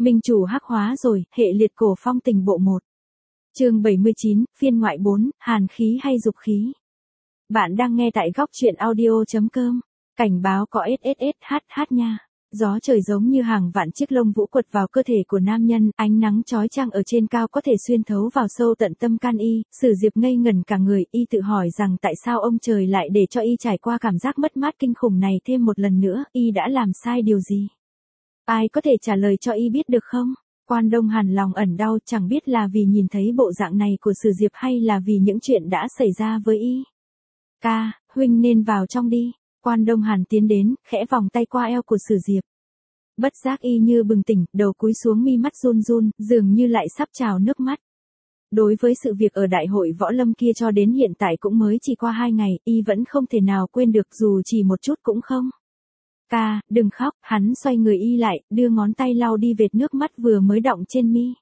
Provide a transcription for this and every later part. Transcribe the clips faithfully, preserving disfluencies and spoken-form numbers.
Minh chủ hắc hóa rồi, hệ liệt cổ phong tình bộ một. Chương bảy mươi chín, phiên ngoại bốn, hàn khí hay dục khí. Bạn đang nghe tại góc truyện audio chấm com. Cảnh báo có ét ét ét hát hát nha. Gió trời giống như hàng vạn chiếc lông vũ quật vào cơ thể của nam nhân, ánh nắng chói chang ở trên cao có thể xuyên thấu vào sâu tận tâm can y. Sử Diệp ngây ngẩn cả người, y tự hỏi rằng tại sao ông trời lại để cho y trải qua cảm giác mất mát kinh khủng này thêm một lần nữa, y đã làm sai điều gì? Ai có thể trả lời cho y biết được không? Quan Đông Hàn lòng ẩn đau, chẳng biết là vì nhìn thấy bộ dạng này của Sử Diệp hay là vì những chuyện đã xảy ra với y. Ca, huynh nên vào trong đi. Quan Đông Hàn tiến đến, khẽ vòng tay qua eo của Sử Diệp. Bất giác y như bừng tỉnh, đầu cúi xuống, mi mắt run run, dường như lại sắp trào nước mắt. Đối với sự việc ở đại hội võ lâm kia cho đến hiện tại cũng mới chỉ qua hai ngày, y vẫn không thể nào quên được dù chỉ một chút cũng không. Ca, đừng khóc, hắn xoay người y lại, đưa ngón tay lau đi vệt nước mắt vừa mới đọng trên mi.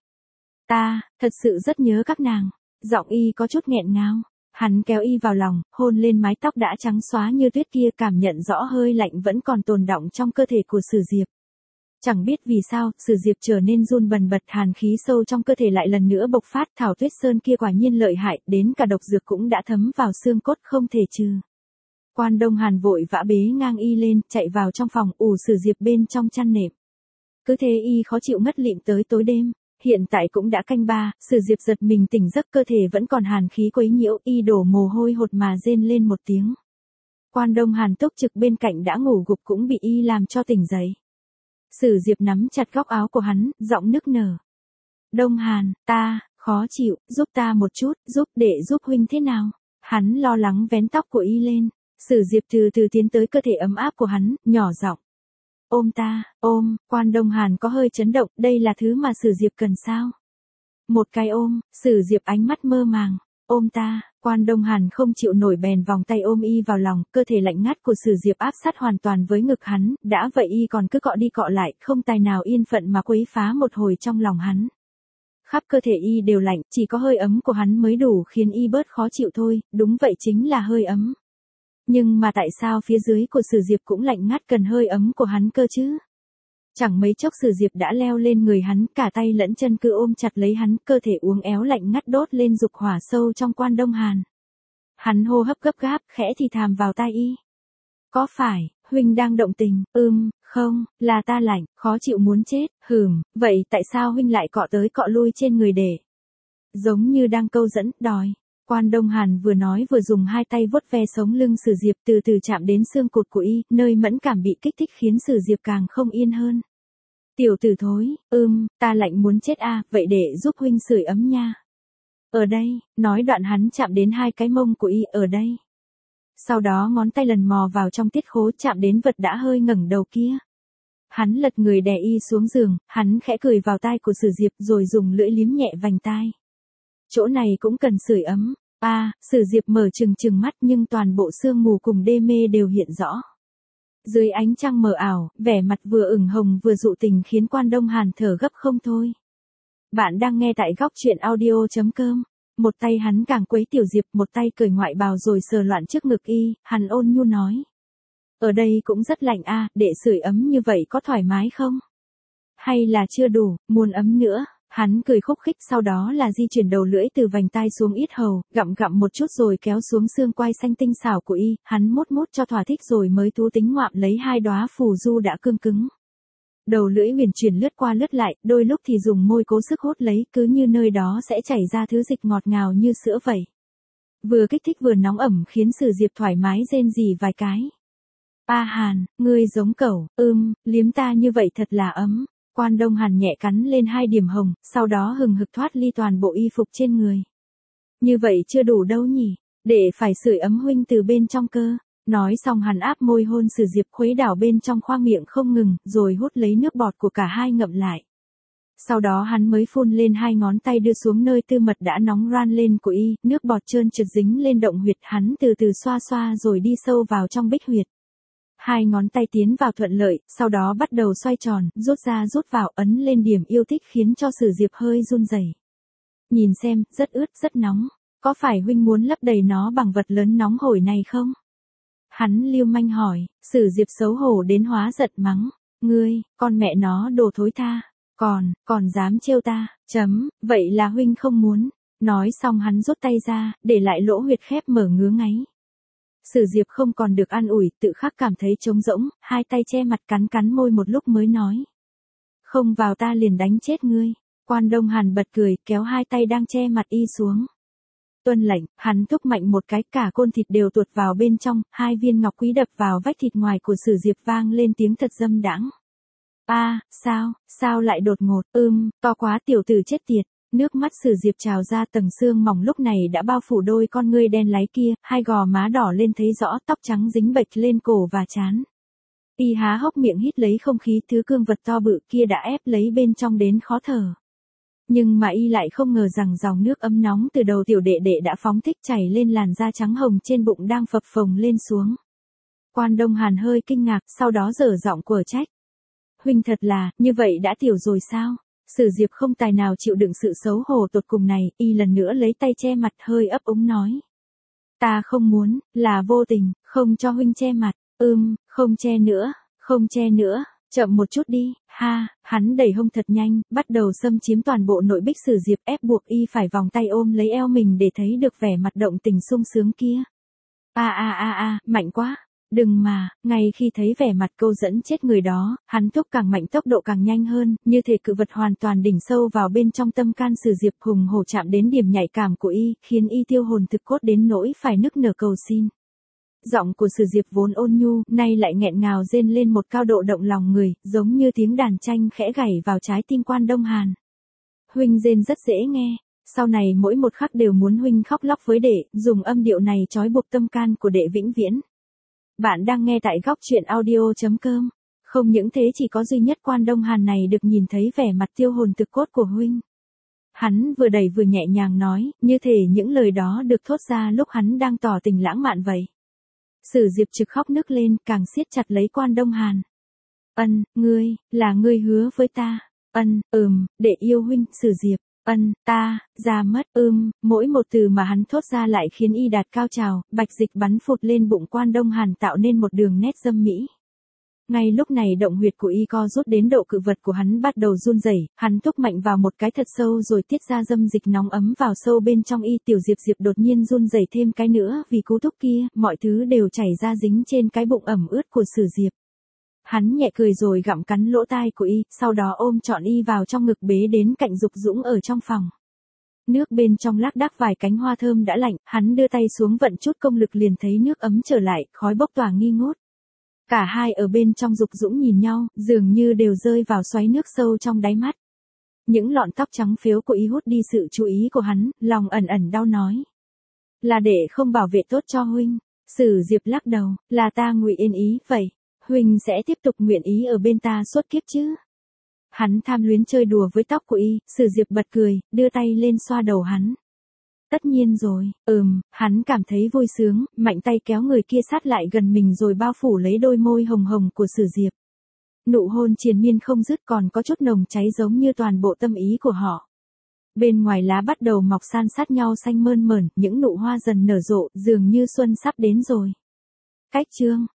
Ta, thật sự rất nhớ các nàng. Giọng y có chút nghẹn ngào. Hắn kéo y vào lòng, hôn lên mái tóc đã trắng xóa như tuyết kia, cảm nhận rõ hơi lạnh vẫn còn tồn đọng trong cơ thể của Sử Diệp. Chẳng biết vì sao, Sử Diệp trở nên run bần bật, hàn khí sâu trong cơ thể lại lần nữa bộc phát. Thảo Tuyết Sơn kia quả nhiên lợi hại, đến cả độc dược cũng đã thấm vào xương cốt không thể trừ. Quan Đông Hàn vội vã bế ngang y lên, chạy vào trong phòng, ủ Sử Diệp bên trong chăn nệm. Cứ thế y khó chịu ngất lịm tới tối đêm. Hiện tại cũng đã canh ba, Sử Diệp giật mình tỉnh giấc, cơ thể vẫn còn hàn khí quấy nhiễu, y đổ mồ hôi hột mà rên lên một tiếng. Quan Đông Hàn túc trực bên cạnh đã ngủ gục cũng bị y làm cho tỉnh dậy. Sử Diệp nắm chặt góc áo của hắn, giọng nức nở. Đông Hàn, ta, khó chịu, giúp ta một chút, giúp để giúp huynh thế nào? Hắn lo lắng vén tóc của y lên. Sử Diệp từ từ tiến tới cơ thể ấm áp của hắn, nhỏ giọng. Ôm ta, ôm. Quan Đông Hàn có hơi chấn động, đây là thứ mà Sử Diệp cần sao? Một cái ôm. Sử Diệp ánh mắt mơ màng. Ôm ta. Quan Đông Hàn không chịu nổi bèn vòng tay ôm y vào lòng, cơ thể lạnh ngắt của Sử Diệp áp sát hoàn toàn với ngực hắn, đã vậy y còn cứ cọ đi cọ lại, không tài nào yên phận mà quấy phá một hồi trong lòng hắn. Khắp cơ thể y đều lạnh, chỉ có hơi ấm của hắn mới đủ khiến y bớt khó chịu thôi, đúng vậy chính là hơi ấm. Nhưng mà tại sao phía dưới của Sử Diệp cũng lạnh ngắt cần hơi ấm của hắn cơ chứ? Chẳng mấy chốc Sử Diệp đã leo lên người hắn, cả tay lẫn chân cứ ôm chặt lấy hắn, cơ thể uốn éo lạnh ngắt đốt lên dục hỏa sâu trong Quan Đông Hàn. Hắn hô hấp gấp gáp, khẽ thì thàm vào tai y. Có phải, huynh đang động tình? Ừm, không, là ta lạnh, khó chịu muốn chết, hừm, vậy tại sao huynh lại cọ tới cọ lui trên người để? Giống như đang câu dẫn, đòi. Quan Đông Hàn vừa nói vừa dùng hai tay vuốt ve sống lưng Sử Diệp, từ từ chạm đến xương cụt của y, nơi mẫn cảm bị kích thích khiến Sử Diệp càng không yên hơn. Tiểu tử thối, ưm, ta lạnh muốn chết a, à, vậy để giúp huynh sưởi ấm nha. Ở đây, nói đoạn hắn chạm đến hai cái mông của y, ở đây. Sau đó ngón tay lần mò vào trong tiết khố, chạm đến vật đã hơi ngẩng đầu kia. Hắn lật người đè y xuống giường, hắn khẽ cười vào tai của Sử Diệp rồi dùng lưỡi liếm nhẹ vành tai. Chỗ này cũng cần sưởi ấm. A, à, Sử Diệp mở trừng trừng mắt nhưng toàn bộ sương mù cùng đê mê đều hiện rõ. Dưới ánh trăng mờ ảo, vẻ mặt vừa ửng hồng vừa dụ tình khiến Quan Đông Hàn thở gấp không thôi. Bạn đang nghe tại góc truyện audio chấm com. Một tay hắn càng quấy Tiểu Diệp, một tay cởi ngoại bào rồi sờ loạn trước ngực y, hắn ôn nhu nói. Ở đây cũng rất lạnh a, à, để sưởi ấm như vậy có thoải mái không? Hay là chưa đủ, muốn ấm nữa? Hắn cười khúc khích, sau đó là di chuyển đầu lưỡi từ vành tai xuống yết hầu, gặm gặm một chút rồi kéo xuống xương quai xanh tinh xảo của y, hắn mút mút cho thỏa thích rồi mới thú tính ngoạm lấy hai đóa phù du đã cương cứng. Đầu lưỡi huyền chuyển lướt qua lướt lại, đôi lúc thì dùng môi cố sức hút lấy, cứ như nơi đó sẽ chảy ra thứ dịch ngọt ngào như sữa vậy. Vừa kích thích vừa nóng ẩm khiến Sử Diệp thoải mái rên rỉ vài cái. A Hàn, ngươi giống cẩu, ưm, liếm ta như vậy thật là ấm. Quan Đông Hàn nhẹ cắn lên hai điểm hồng, sau đó hừng hực thoát ly toàn bộ y phục trên người. Như vậy chưa đủ đâu nhỉ, để phải sưởi ấm huynh từ bên trong cơ. Nói xong hắn áp môi hôn Sử Diệp khuấy đảo bên trong khoang miệng không ngừng, rồi hút lấy nước bọt của cả hai ngậm lại. Sau đó hắn mới phun lên hai ngón tay đưa xuống nơi tư mật đã nóng ran lên của y, nước bọt trơn trượt dính lên động huyệt, hắn từ từ xoa xoa rồi đi sâu vào trong bích huyệt. Hai ngón tay tiến vào thuận lợi, sau đó bắt đầu xoay tròn, rút ra rút vào, ấn lên điểm yêu thích khiến cho Sử Diệp hơi run rẩy. Nhìn xem, rất ướt, rất nóng. Có phải huynh muốn lấp đầy nó bằng vật lớn nóng hổi này không? Hắn lưu manh hỏi. Sử Diệp xấu hổ đến hóa giận mắng. Ngươi, con mẹ nó đồ thối tha. Còn, còn dám trêu ta, chấm, vậy là huynh không muốn. Nói xong hắn rút tay ra, để lại lỗ huyệt khép mở ngứa ngáy. Sử Diệp không còn được an ủi, tự khắc cảm thấy trống rỗng, hai tay che mặt cắn cắn môi một lúc mới nói. Không vào ta liền đánh chết ngươi. Quan Đông Hàn bật cười, kéo hai tay đang che mặt y xuống. Tuân lệnh, hắn thúc mạnh một cái, cả côn thịt đều tuột vào bên trong, hai viên ngọc quý đập vào vách thịt ngoài của Sử Diệp vang lên tiếng thật dâm đãng. A, à, sao, sao lại đột ngột, ưm, to quá tiểu tử chết tiệt. Nước mắt Sử Diệp trào ra, tầng xương mỏng lúc này đã bao phủ đôi con ngươi đen láy kia, hai gò má đỏ lên thấy rõ, tóc trắng dính bệch lên cổ và trán. Y há hốc miệng hít lấy không khí, thứ cương vật to bự kia đã ép lấy bên trong đến khó thở. Nhưng mà y lại không ngờ rằng dòng nước ấm nóng từ đầu tiểu đệ đệ đã phóng thích chảy lên làn da trắng hồng trên bụng đang phập phồng lên xuống. Quan Đông Hàn hơi kinh ngạc, sau đó dở giọng quở trách. Huynh thật là, như vậy đã tiểu rồi sao? Sử Diệp không tài nào chịu đựng sự xấu hổ tột cùng này, y lần nữa lấy tay che mặt hơi ấp úng nói. Ta không muốn, là vô tình, không cho huynh che mặt, ưm, không che nữa, không che nữa, chậm một chút đi, ha, hắn đẩy hông thật nhanh, bắt đầu xâm chiếm toàn bộ nội bích Sử Diệp ép buộc y phải vòng tay ôm lấy eo mình để thấy được vẻ mặt động tình sung sướng kia. A a a a, mạnh quá. Đừng mà, ngay khi thấy vẻ mặt câu dẫn chết người đó, hắn thúc càng mạnh tốc độ càng nhanh hơn, như thể cự vật hoàn toàn đỉnh sâu vào bên trong tâm can Sử Diệp hùng hổ chạm đến điểm nhạy cảm của y, khiến y tiêu hồn thực cốt đến nỗi phải nức nở cầu xin. Giọng của Sử Diệp vốn ôn nhu, nay lại nghẹn ngào rên lên một cao độ động lòng người, giống như tiếng đàn tranh khẽ gảy vào trái tim Quan Đông Hàn. Huynh rên rất dễ nghe, sau này mỗi một khắc đều muốn huynh khóc lóc với đệ, dùng âm điệu này trói buộc tâm can của đệ vĩnh viễn. Bạn đang nghe tại góc truyện audio chấm com. Không những thế, chỉ có duy nhất Quan Đông Hàn này được nhìn thấy vẻ mặt tiêu hồn thực cốt của huynh. Hắn vừa đẩy vừa nhẹ nhàng nói, như thể những lời đó được thốt ra lúc hắn đang tỏ tình lãng mạn vậy. Sử Diệp trực khóc nức lên, càng siết chặt lấy Quan Đông Hàn. Ân, ngươi, là ngươi hứa với ta. Ân, ừm, để yêu huynh. Sử Diệp. Ân, ta, ra mất, ưm, mỗi một từ mà hắn thốt ra lại khiến y đạt cao trào, bạch dịch bắn phụt lên bụng Quan Đông Hàn tạo nên một đường nét dâm mỹ. Ngay lúc này động huyệt của y co rút đến độ cự vật của hắn bắt đầu run rẩy, hắn thúc mạnh vào một cái thật sâu rồi tiết ra dâm dịch nóng ấm vào sâu bên trong y. Tiểu Diệp Diệp đột nhiên run rẩy thêm cái nữa, vì cú thúc kia, mọi thứ đều chảy ra dính trên cái bụng ẩm ướt của Sử Diệp. Hắn nhẹ cười rồi gặm cắn lỗ tai của y, sau đó ôm trọn y vào trong ngực bế đến cạnh Dục Dũng ở trong phòng. Nước bên trong lác đác vài cánh hoa thơm đã lạnh, hắn đưa tay xuống vận chút công lực liền thấy nước ấm trở lại, khói bốc tỏa nghi ngút. Cả hai ở bên trong Dục Dũng nhìn nhau, dường như đều rơi vào xoáy nước sâu trong đáy mắt. Những lọn tóc trắng phếu của y hút đi sự chú ý của hắn, lòng ẩn ẩn đau nói. Là để không bảo vệ tốt cho huynh. Sử Diệp lắc đầu, là ta ngụy yên ý, vậy. Huynh sẽ tiếp tục nguyện ý ở bên ta suốt kiếp chứ? Hắn tham luyến chơi đùa với tóc của y, Sử Diệp bật cười, đưa tay lên xoa đầu hắn. Tất nhiên rồi, ừm, hắn cảm thấy vui sướng, mạnh tay kéo người kia sát lại gần mình rồi bao phủ lấy đôi môi hồng hồng của Sử Diệp. Nụ hôn triền miên không dứt, còn có chút nồng cháy giống như toàn bộ tâm ý của họ. Bên ngoài lá bắt đầu mọc san sát nhau xanh mơn mởn, những nụ hoa dần nở rộ, dường như xuân sắp đến rồi. Cách chương